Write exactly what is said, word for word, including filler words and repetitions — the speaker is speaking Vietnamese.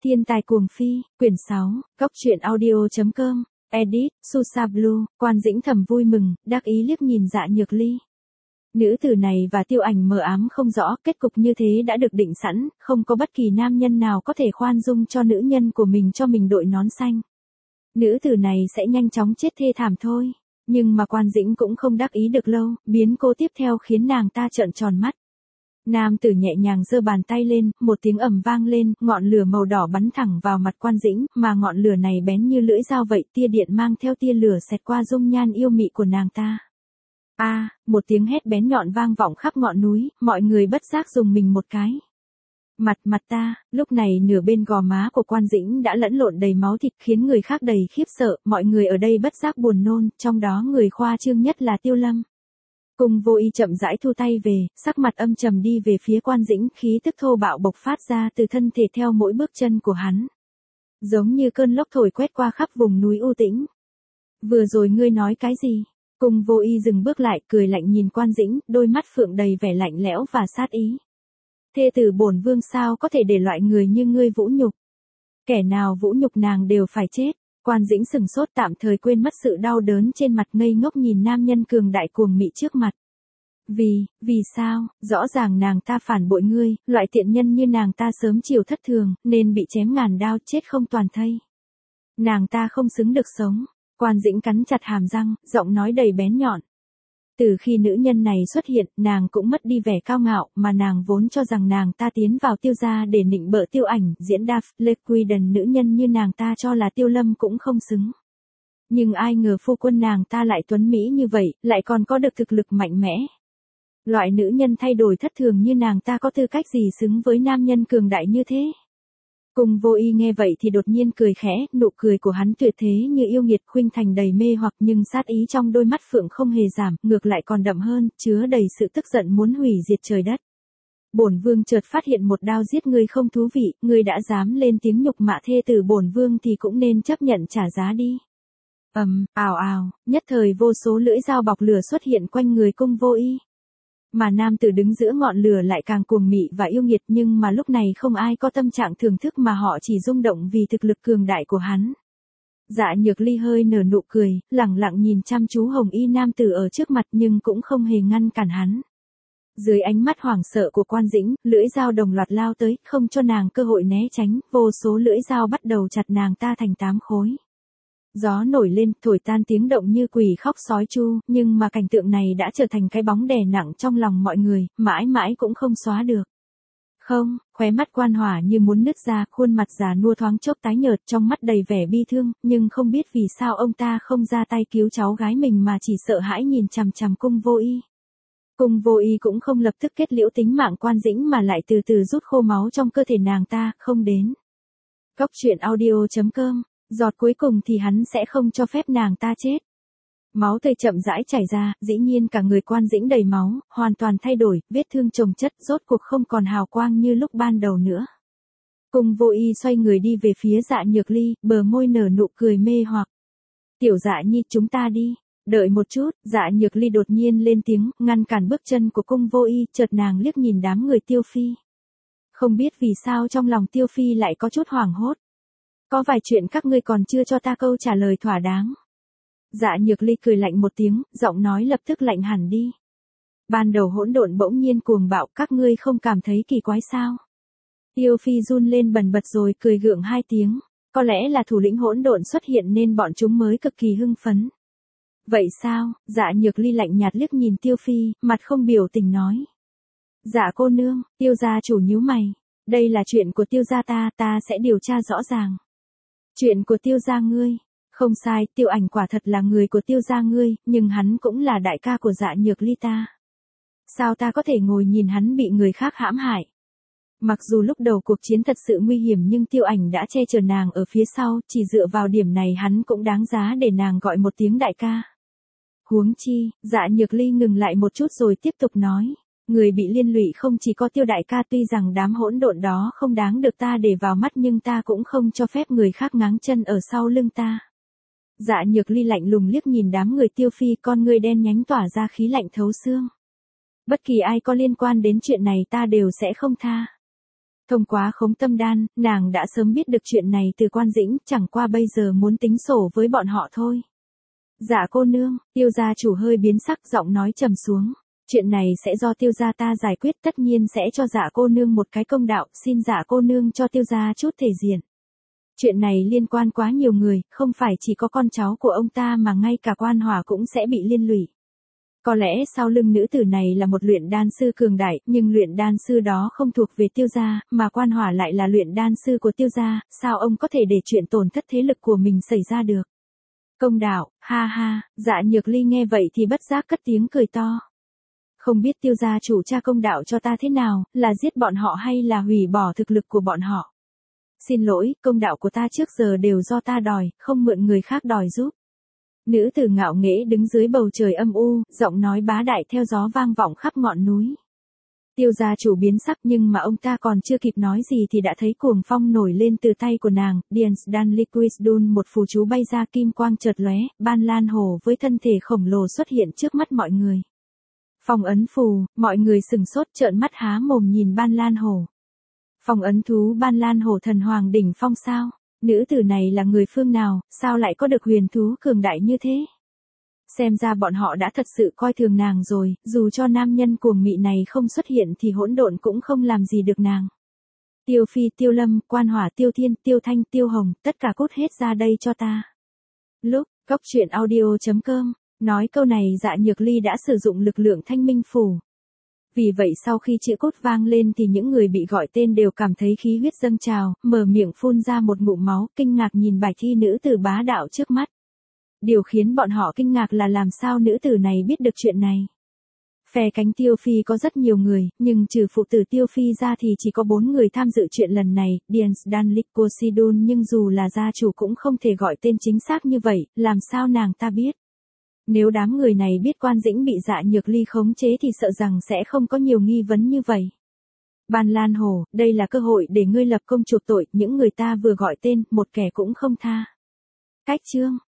Thiên tài cuồng phi, quyển sáu, góc truyện audio.com, edit, Susa Blue, Quan Dĩnh thầm vui mừng, đắc ý liếc nhìn Dạ Nhược Ly. Nữ tử này và Tiêu Ảnh mờ ám không rõ, kết cục như thế đã được định sẵn, không có bất kỳ nam nhân nào có thể khoan dung cho nữ nhân của mình cho mình đội nón xanh. Nữ tử này sẽ nhanh chóng chết thê thảm thôi, nhưng mà Quan Dĩnh cũng không đắc ý được lâu, biến cố tiếp theo khiến nàng ta trợn tròn mắt. Nam tử nhẹ nhàng giơ bàn tay lên, một tiếng ầm vang lên, ngọn lửa màu đỏ bắn thẳng vào mặt Quan Dĩnh, mà ngọn lửa này bén như lưỡi dao vậy, tia điện mang theo tia lửa xẹt qua dung nhan yêu mị của nàng ta. A, à, một tiếng hét bén nhọn vang vọng khắp ngọn núi, mọi người bất giác dùng mình một cái. Mặt mặt ta, lúc này nửa bên gò má của Quan Dĩnh đã lẫn lộn đầy máu thịt khiến người khác đầy khiếp sợ, mọi người ở đây bất giác buồn nôn, trong đó người khoa trương nhất là Tiêu Lâm. Cung Vô Y chậm rãi thu tay về, sắc mặt âm trầm đi về phía Quan Dĩnh, khí tức thô bạo bộc phát ra từ thân thể theo mỗi bước chân của hắn. Giống như cơn lốc thổi quét qua khắp vùng núi u tĩnh. Vừa rồi ngươi nói cái gì? Cung Vô Y dừng bước lại, cười lạnh nhìn Quan Dĩnh, đôi mắt phượng đầy vẻ lạnh lẽo và sát ý. Thê tử bổn vương sao có thể để loại người như ngươi vũ nhục? Kẻ nào vũ nhục nàng đều phải chết. Quan Dĩnh sừng sốt, tạm thời quên mất sự đau đớn trên mặt, ngây ngốc nhìn nam nhân cường đại cuồng mị trước mặt. Vì, vì sao, rõ ràng nàng ta phản bội ngươi, loại tiện nhân như nàng ta sớm chiều thất thường, nên bị chém ngàn đao chết không toàn thây. Nàng ta không xứng được sống. Quan Dĩnh cắn chặt hàm răng, giọng nói đầy bén nhọn. Từ khi nữ nhân này xuất hiện, nàng cũng mất đi vẻ cao ngạo, mà nàng vốn cho rằng nàng ta tiến vào Tiêu gia để nịnh bợ Tiêu Ảnh, diễn đạp, Lê Quy Đần, nữ nhân như nàng ta cho là Tiêu Lâm cũng không xứng. Nhưng ai ngờ phu quân nàng ta lại tuấn mỹ như vậy, lại còn có được thực lực mạnh mẽ. Loại nữ nhân thay đổi thất thường như nàng ta có tư cách gì xứng với nam nhân cường đại như thế? Cung Vô Y nghe vậy thì đột nhiên cười khẽ, nụ cười của hắn tuyệt thế như yêu nghiệt, khuynh thành đầy mê hoặc, nhưng sát ý trong đôi mắt phượng không hề giảm, ngược lại còn đậm hơn, chứa đầy sự tức giận muốn hủy diệt trời đất. Bổn vương chợt phát hiện một đao giết ngươi không thú vị, ngươi đã dám lên tiếng nhục mạ thê tử bổn vương thì cũng nên chấp nhận trả giá đi. Ầm, um, ào ào, nhất thời vô số lưỡi dao bọc lửa xuất hiện quanh người Cung Vô Y. Mà nam tử đứng giữa ngọn lửa lại càng cuồng mị và yêu nghiệt, nhưng mà lúc này không ai có tâm trạng thưởng thức mà họ chỉ rung động vì thực lực cường đại của hắn. Dạ Nhược Ly hơi nở nụ cười, lẳng lặng nhìn chăm chú hồng y nam tử ở trước mặt nhưng cũng không hề ngăn cản hắn. Dưới ánh mắt hoảng sợ của Quan Dĩnh, lưỡi dao đồng loạt lao tới, không cho nàng cơ hội né tránh, vô số lưỡi dao bắt đầu chặt nàng ta thành tám khối. Gió nổi lên, thổi tan tiếng động như quỷ khóc sói chu, nhưng mà cảnh tượng này đã trở thành cái bóng đè nặng trong lòng mọi người, mãi mãi cũng không xóa được. Không, khóe mắt Quan Hỏa như muốn nứt ra, khuôn mặt già nua thoáng chốc tái nhợt, trong mắt đầy vẻ bi thương, nhưng không biết vì sao ông ta không ra tay cứu cháu gái mình mà chỉ sợ hãi nhìn chằm chằm Cung Vô Y. Cung Vô Y cũng không lập tức kết liễu tính mạng Quan Dĩnh mà lại từ từ rút khô máu trong cơ thể nàng ta, không đến. Góc truyện audio.com, giọt cuối cùng thì hắn sẽ không cho phép nàng ta chết. Máu tươi chậm rãi chảy ra, dĩ nhiên cả người Quan Dĩnh đầy máu, hoàn toàn thay đổi, vết thương chồng chất, rốt cuộc không còn hào quang như lúc ban đầu nữa. Cung Vô Y xoay người đi về phía Dạ Nhược Ly, bờ môi nở nụ cười mê hoặc. Tiểu Dạ Nhi, chúng ta đi. Đợi một chút, Dạ Nhược Ly đột nhiên lên tiếng, ngăn cản bước chân của Cung Vô Y, chợt nàng liếc nhìn đám người Tiêu Phi. Không biết vì sao trong lòng Tiêu Phi lại có chút hoảng hốt. Có vài chuyện các ngươi còn chưa cho ta câu trả lời thỏa đáng. Dạ Nhược Ly cười lạnh một tiếng, giọng nói lập tức lạnh hẳn đi. Ban đầu hỗn độn bỗng nhiên cuồng bạo, các ngươi không cảm thấy kỳ quái sao? Tiêu Phi run lên bần bật rồi cười gượng hai tiếng, có lẽ là thủ lĩnh hỗn độn xuất hiện nên bọn chúng mới cực kỳ hưng phấn. Vậy sao? Dạ Nhược Ly lạnh nhạt liếc nhìn Tiêu Phi, mặt không biểu tình nói. Dạ cô nương, Tiêu gia chủ nhíu mày. Đây là chuyện của Tiêu gia ta, ta sẽ điều tra rõ ràng. Chuyện của Tiêu gia ngươi. Không sai, Tiêu Ảnh quả thật là người của Tiêu gia ngươi, nhưng hắn cũng là đại ca của Dạ Nhược Ly ta. Sao ta có thể ngồi nhìn hắn bị người khác hãm hại? Mặc dù lúc đầu cuộc chiến thật sự nguy hiểm nhưng Tiêu Ảnh đã che chở nàng ở phía sau, chỉ dựa vào điểm này hắn cũng đáng giá để nàng gọi một tiếng đại ca. Huống chi, Dạ Nhược Ly ngừng lại một chút rồi tiếp tục nói. Người bị liên lụy không chỉ có Tiêu đại ca, tuy rằng đám hỗn độn đó không đáng được ta để vào mắt nhưng ta cũng không cho phép người khác ngáng chân ở sau lưng ta. Dạ Nhược Ly lạnh lùng liếc nhìn đám người Tiêu Phi, con ngươi đen nhánh tỏa ra khí lạnh thấu xương. Bất kỳ ai có liên quan đến chuyện này ta đều sẽ không tha. Thông qua Khống Tâm Đan, nàng đã sớm biết được chuyện này từ Quan Dĩnh, chẳng qua bây giờ muốn tính sổ với bọn họ thôi. Dạ cô nương, Tiêu gia chủ hơi biến sắc, giọng nói trầm xuống. Chuyện này sẽ do Tiêu gia ta giải quyết, tất nhiên sẽ cho dạ cô nương một cái công đạo, xin dạ cô nương cho Tiêu gia chút thể diện. Chuyện này liên quan quá nhiều người, không phải chỉ có con cháu của ông ta mà ngay cả Quan Hỏa cũng sẽ bị liên lụy. Có lẽ sau lưng nữ tử này là một luyện đan sư cường đại, nhưng luyện đan sư đó không thuộc về Tiêu gia, mà Quan Hỏa lại là luyện đan sư của Tiêu gia, sao ông có thể để chuyện tổn thất thế lực của mình xảy ra được? Công đạo, ha ha, Dạ Nhược Ly nghe vậy thì bất giác cất tiếng cười to. Không biết Tiêu gia chủ tra công đạo cho ta thế nào, là giết bọn họ hay là hủy bỏ thực lực của bọn họ? Xin lỗi, công đạo của ta trước giờ đều do ta đòi, không mượn người khác đòi giúp. Nữ tử ngạo nghễ đứng dưới bầu trời âm u, giọng nói bá đại theo gió vang vọng khắp ngọn núi. Tiêu gia chủ biến sắc, nhưng mà ông ta còn chưa kịp nói gì thì đã thấy cuồng phong nổi lên từ tay của nàng. Diens Dan Liquidun, một phù chú bay ra, kim quang chợt lóe, Ban Lan Hổ với thân thể khổng lồ xuất hiện trước mắt mọi người. Phong ấn phù, mọi người sừng sốt trợn mắt há mồm nhìn Ban Lan Hổ. Phong ấn thú Ban Lan Hổ thần hoàng đỉnh phong sao? Nữ tử này là người phương nào, sao lại có được huyền thú cường đại như thế? Xem ra bọn họ đã thật sự coi thường nàng rồi, dù cho nam nhân cuồng mị này không xuất hiện thì hỗn độn cũng không làm gì được nàng. Tiêu Phi, Tiêu Lâm, Quan Hỏa, Tiêu Thiên, Tiêu Thanh, Tiêu Hồng, tất cả cút hết ra đây cho ta. Lúc, Cốc Truyện Audio chấm com, nói câu này Dạ Nhược Ly đã sử dụng lực lượng thanh minh phủ. Vì vậy sau khi chữ cốt vang lên thì những người bị gọi tên đều cảm thấy khí huyết dâng trào, mở miệng phun ra một ngụm máu, kinh ngạc nhìn bài thi nữ tử bá đạo trước mắt. Điều khiến bọn họ kinh ngạc là làm sao nữ tử này biết được chuyện này. Phe cánh Tiêu Phi có rất nhiều người, nhưng trừ phụ tử Tiêu Phi ra thì chỉ có bốn người tham dự chuyện lần này, Diens Dan Liquidun, nhưng dù là gia chủ cũng không thể gọi tên chính xác như vậy, làm sao nàng ta biết. Nếu đám người này biết Quan Dĩnh bị Dạ Nhược Ly khống chế thì sợ rằng sẽ không có nhiều nghi vấn như vậy. Ban Lan Hổ, đây là cơ hội để ngươi lập công chuộc tội, những người ta vừa gọi tên, một kẻ cũng không tha. Cách chương